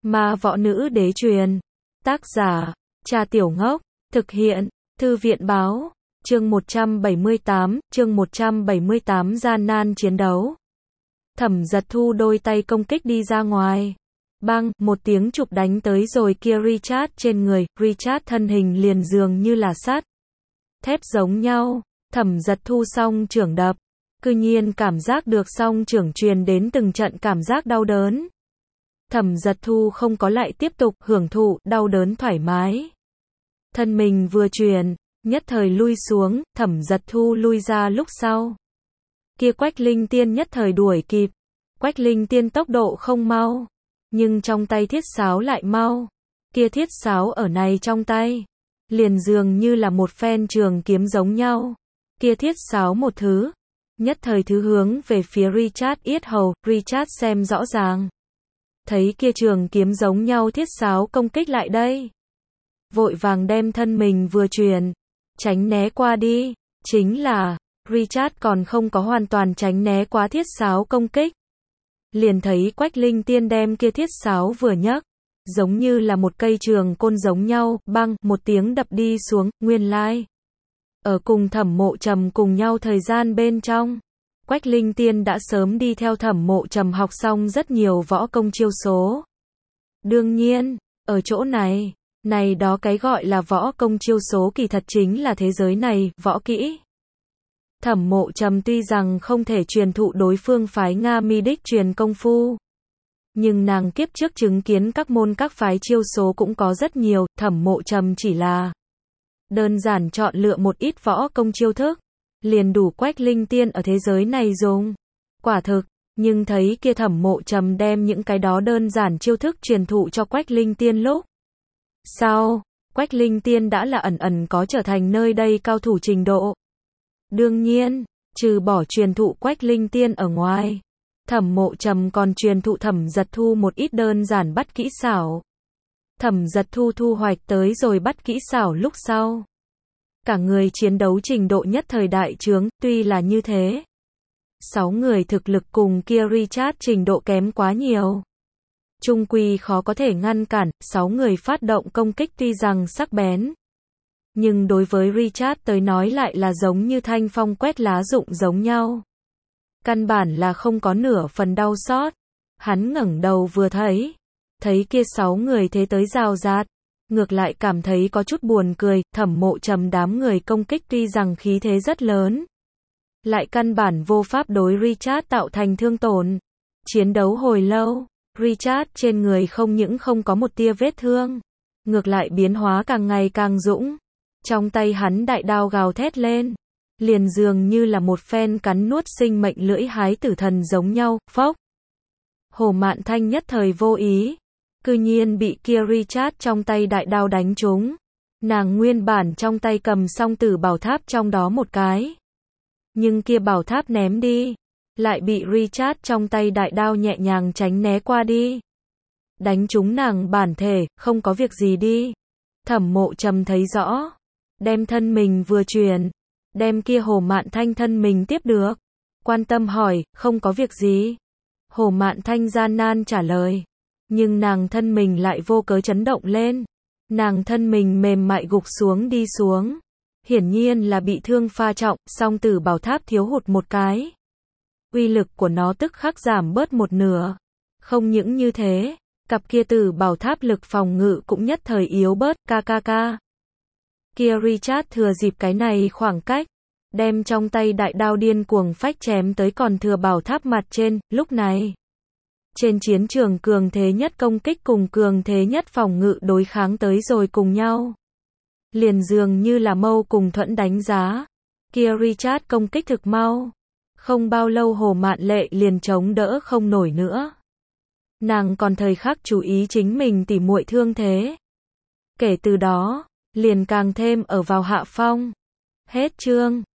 Ma võ nữ đế truyền. Tác giả, Trà Tiểu Ngốc. Thực hiện, Thư viện báo. Chương 178, gian nan chiến đấu. Thẩm Giật Thu đôi tay công kích đi ra ngoài. Bang, một tiếng chụp đánh tới rồi kia Richard trên người, Richard thân hình liền dường như là sắt thép giống nhau. Thẩm Giật Thu song chưởng đập, cư nhiên cảm giác được song chưởng truyền đến từng trận cảm giác đau đớn. Thẩm Giật Thu không có lại tiếp tục hưởng thụ đau đớn thoải mái. Thân mình vừa chuyển, nhất thời lui xuống, Thẩm Giật Thu lui ra lúc sau. Kia Quách Linh Tiên nhất thời đuổi kịp. Quách Linh Tiên tốc độ không mau, nhưng trong tay thiết sáo lại mau. Kia thiết sáo ở này trong tay, liền dường như là một phen trường kiếm giống nhau. Kia thiết sáo một thứ, nhất thời thứ hướng về phía Richard yết hầu, Richard xem rõ ràng. Thấy kia trường kiếm giống nhau thiết sáo công kích lại đây. Vội vàng đem thân mình vừa chuyển, tránh né qua đi. Chính là, Richard còn không có hoàn toàn tránh né quá thiết sáo công kích. Liền thấy Quách Linh Tiên đem kia thiết sáo vừa nhấc, giống như là một cây trường côn giống nhau, băng, một tiếng đập đi xuống, nguyên lai. Ở cùng Thẩm Mộ Trầm cùng nhau thời gian bên trong, Quách Linh Tiên đã sớm đi theo Thẩm Mộ Trầm học xong rất nhiều võ công chiêu số. Đương nhiên, ở chỗ này đó cái gọi là võ công chiêu số kỳ thật chính là thế giới này, võ kỹ. Thẩm Mộ Trầm tuy rằng không thể truyền thụ đối phương phái Nga Mi đích truyền công phu, nhưng nàng kiếp trước chứng kiến các môn các phái chiêu số cũng có rất nhiều, Thẩm Mộ Trầm chỉ là đơn giản chọn lựa một ít võ công chiêu thức, liền đủ Quách Linh Tiên ở thế giới này dùng. Quả thực, nhưng thấy kia Thẩm Mộ Trầm đem những cái đó đơn giản chiêu thức truyền thụ cho Quách Linh Tiên lúc sau, Quách Linh Tiên đã là ẩn có trở thành nơi đây cao thủ trình độ. Đương nhiên, trừ bỏ truyền thụ Quách Linh Tiên ở ngoài, Thẩm Mộ Trầm còn truyền thụ Thẩm Giật Thu một ít đơn giản bắt kỹ xảo. Thẩm Giật Thu thu hoạch tới rồi bắt kỹ xảo lúc sau, cả người chiến đấu trình độ nhất thời đại trướng, tuy là như thế. 6 người thực lực cùng kia Richard trình độ kém quá nhiều. Trung quy khó có thể ngăn cản, 6 người phát động công kích tuy rằng sắc bén. Nhưng đối với Richard tới nói lại là giống như thanh phong quét lá rụng giống nhau. Căn bản là không có nửa phần đau xót. Hắn ngẩng đầu vừa thấy kia 6 người thế tới rào rạt. Ngược lại cảm thấy có chút buồn cười, Thẩm Mộ Trầm đám người công kích tuy rằng khí thế rất lớn, lại căn bản vô pháp đối Richard tạo thành thương tổn. Chiến đấu hồi lâu, Richard trên người không những không có một tia vết thương, ngược lại biến hóa càng ngày càng dũng. Trong tay hắn đại đao gào thét lên, liền dường như là một phen cắn nuốt sinh mệnh lưỡi hái tử thần giống nhau, phốc. Hồ Mạn Thanh nhất thời vô ý, cư nhiên bị kia Richard trong tay đại đao đánh trúng. Nàng nguyên bản trong tay cầm song tử bảo tháp trong đó một cái, nhưng kia bảo tháp ném đi, lại bị Richard trong tay đại đao nhẹ nhàng tránh né qua đi. Đánh trúng nàng bản thể, không có việc gì đi. Thẩm Mộ Trầm thấy rõ, đem thân mình vừa chuyển, đem kia Hồ Mạn Thanh thân mình tiếp được. Quan tâm hỏi, không có việc gì. Hồ Mạn Thanh gian nan trả lời, nhưng nàng thân mình lại vô cớ chấn động lên. Nàng thân mình mềm mại gục xuống đi xuống. Hiển nhiên là bị thương pha trọng, song tử bảo tháp thiếu hụt một cái. Uy lực của nó tức khắc giảm bớt một nửa. Không những như thế, cặp kia tử bảo tháp lực phòng ngự cũng nhất thời yếu bớt, ca. Kia Richard thừa dịp cái này khoảng cách, đem trong tay đại đao điên cuồng phách chém tới còn thừa bảo tháp mặt trên. Lúc này, trên chiến trường cường thế nhất công kích cùng cường thế nhất phòng ngự đối kháng tới rồi cùng nhau. Liền dường như là mâu cùng thuẫn đánh giá. Kia Richard công kích thực mau. Không bao lâu Hồ Mạn Lệ liền chống đỡ không nổi nữa. Nàng còn thời khắc chú ý chính mình tỉ muội thương thế. Kể từ đó, liền càng thêm ở vào hạ phong. Hết chương.